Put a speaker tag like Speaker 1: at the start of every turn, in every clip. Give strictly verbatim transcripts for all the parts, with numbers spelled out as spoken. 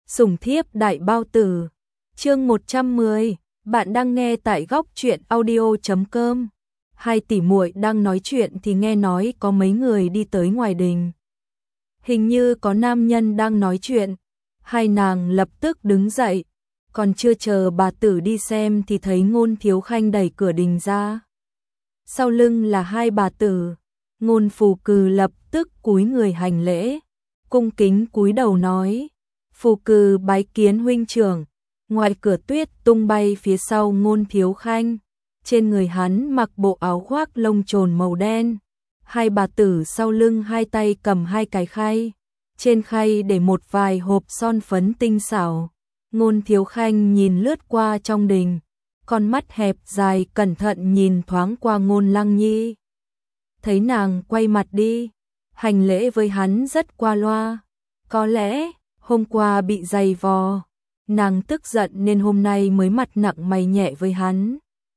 Speaker 1: Sủng thiếp đại bao tử. Chương một trăm mười, bạn đang nghe tại góc truyện audio chấm com. Hai tỷ muội đang nói chuyện thì nghe nói có mấy người đi tới ngoài đình. Hình như có nam nhân đang nói chuyện, hai nàng lập tức đứng dậy, còn chưa chờ bà tử đi xem thì thấy Ngôn Thiếu Khanh đẩy cửa đình ra. Sau lưng là hai bà tử, Ngôn Phù Cừ lập tức cúi người hành lễ, cung kính cúi đầu nói: "Phù Cừ bái kiến huynh trưởng." Ngoài cửa tuyết tung bay phía sau Ngôn Thiếu Khanh, trên người hắn mặc bộ áo khoác lông trồn màu đen. Hai bà tử sau lưng hai tay cầm hai cái khay, trên khay để một vài hộp son phấn tinh xảo. Ngôn Thiếu Khanh nhìn lướt qua trong đình, con mắt hẹp dài cẩn thận nhìn thoáng qua Ngôn Lăng Nhi. Thấy nàng quay mặt đi, hành lễ với hắn rất qua loa, có lẽ hôm qua bị giày vò, nàng tức giận nên hôm nay mới mặt nặng mày nhẹ với hắn.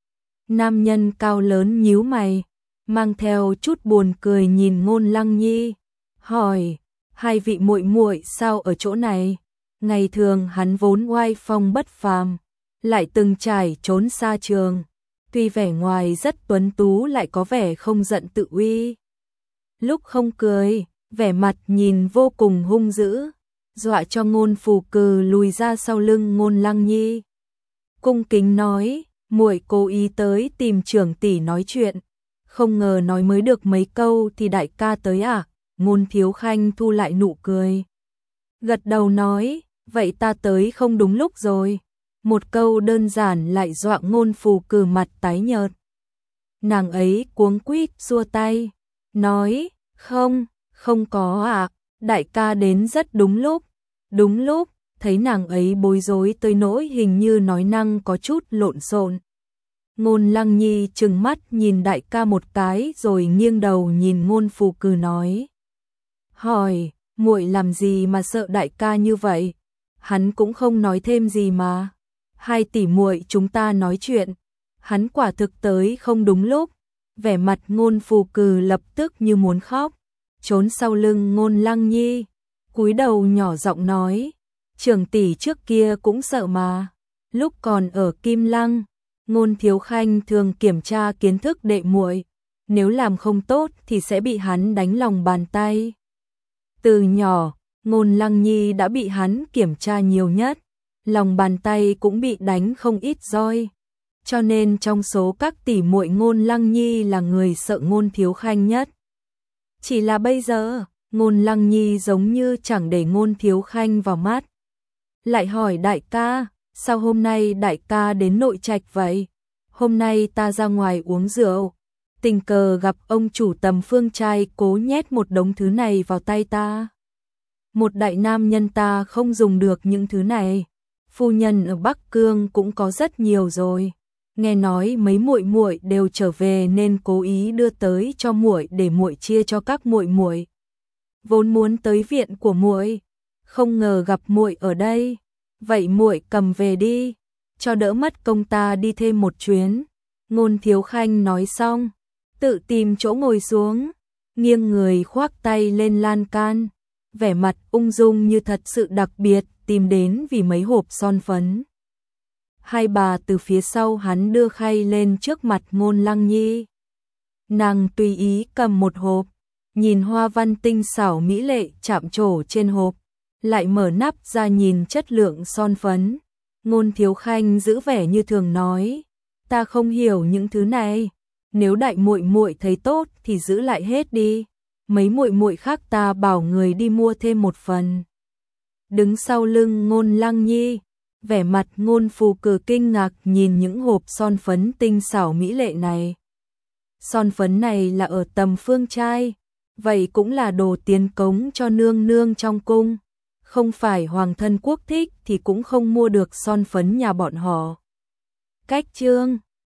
Speaker 1: Nam nhân cao lớn nhíu mày, mang theo chút buồn cười nhìn Ngôn Lăng Nhi, hỏi: "Hai vị muội muội sao ở chỗ này?" Ngày thường hắn vốn oai phong bất phàm, lại từng trải trốn xa trường, tuy vẻ ngoài rất tuấn tú lại có vẻ không giận tự uy. Lúc không cười, vẻ mặt nhìn vô cùng hung dữ, dọa cho Ngôn Phù Cừ lùi ra sau lưng Ngôn Lăng Nhi. Cung kính nói: "Muội cố ý tới tìm trưởng tỷ nói chuyện, không ngờ nói mới được mấy câu thì đại ca tới à?" Ngôn Thiếu Khanh thu lại nụ cười, gật đầu nói: "Vậy ta tới không đúng lúc rồi." Một câu đơn giản lại dọa Ngôn Phù Cừ mặt tái nhợt. Nàng ấy cuống quýt xua tay, nói: "Không, không có ạ, à, đại ca đến rất đúng lúc." Đúng lúc, thấy nàng ấy bối rối tới nỗi hình như nói năng có chút lộn xộn. Ngôn Lăng Nhi trừng mắt nhìn đại ca một cái rồi nghiêng đầu nhìn Ngôn Phù Cừ nói: "Hỏi, muội làm gì mà sợ đại ca như vậy?" Hắn cũng không nói thêm gì mà. Hai tỷ muội chúng ta nói chuyện, hắn quả thực tới không đúng lúc. Vẻ mặt Ngôn Phù Cừ lập tức như muốn khóc, trốn sau lưng Ngôn Lăng Nhi, cúi đầu nhỏ giọng nói: "Trưởng tỷ trước kia cũng sợ mà. Lúc còn ở Kim Lăng, Ngôn Thiếu Khanh thường kiểm tra kiến thức đệ muội, nếu làm không tốt thì sẽ bị hắn đánh lòng bàn tay. Từ nhỏ, Ngôn Lăng Nhi đã bị hắn kiểm tra nhiều nhất, lòng bàn tay cũng bị đánh không ít roi, cho nên trong số các tỷ muội Ngôn Lăng Nhi là người sợ Ngôn Thiếu Khanh nhất. Chỉ là bây giờ, Ngôn Lăng Nhi giống như chẳng để Ngôn Thiếu Khanh vào mắt. Lại hỏi đại ca: "Sao hôm nay đại ca đến nội trạch vậy?" "Hôm nay ta ra ngoài uống rượu, tình cờ gặp ông chủ Tầm Phương trai cố nhét một đống thứ này vào tay ta. Một đại nam nhân ta không dùng được những thứ này, phu nhân ở Bắc Cương cũng có rất nhiều rồi. Nghe nói mấy muội muội đều trở về nên cố ý đưa tới cho muội để muội chia cho các muội muội. Vốn muốn tới viện của muội, không ngờ gặp muội ở đây, vậy muội cầm về đi, cho đỡ mất công ta đi thêm một chuyến." Ngôn Thiếu Khanh nói xong, tự tìm chỗ ngồi xuống, nghiêng người khoác tay lên lan can, vẻ mặt ung dung như thật sự đặc biệt tìm đến vì mấy hộp son phấn. Hai bà từ phía sau hắn đưa khay lên trước mặt Ngôn Lăng Nhi. Nàng tùy ý cầm một hộp, nhìn hoa văn tinh xảo mỹ lệ chạm trổ trên hộp, lại mở nắp ra nhìn chất lượng son phấn. Ngôn Thiếu Khanh giữ vẻ như thường nói: "Ta không hiểu những thứ này, nếu đại muội muội thấy tốt thì giữ lại hết đi, mấy muội muội khác ta bảo người đi mua thêm một phần." Đứng sau lưng Ngôn Lăng Nhi, vẻ mặt Ngôn Phù Cừ kinh ngạc nhìn những hộp son phấn tinh xảo mỹ lệ này. Son phấn này là ở Tầm Phương trai, vậy cũng là đồ tiến cống cho nương nương trong cung, không phải hoàng thân quốc thích thì cũng không mua được son phấn nhà bọn họ. Cách chương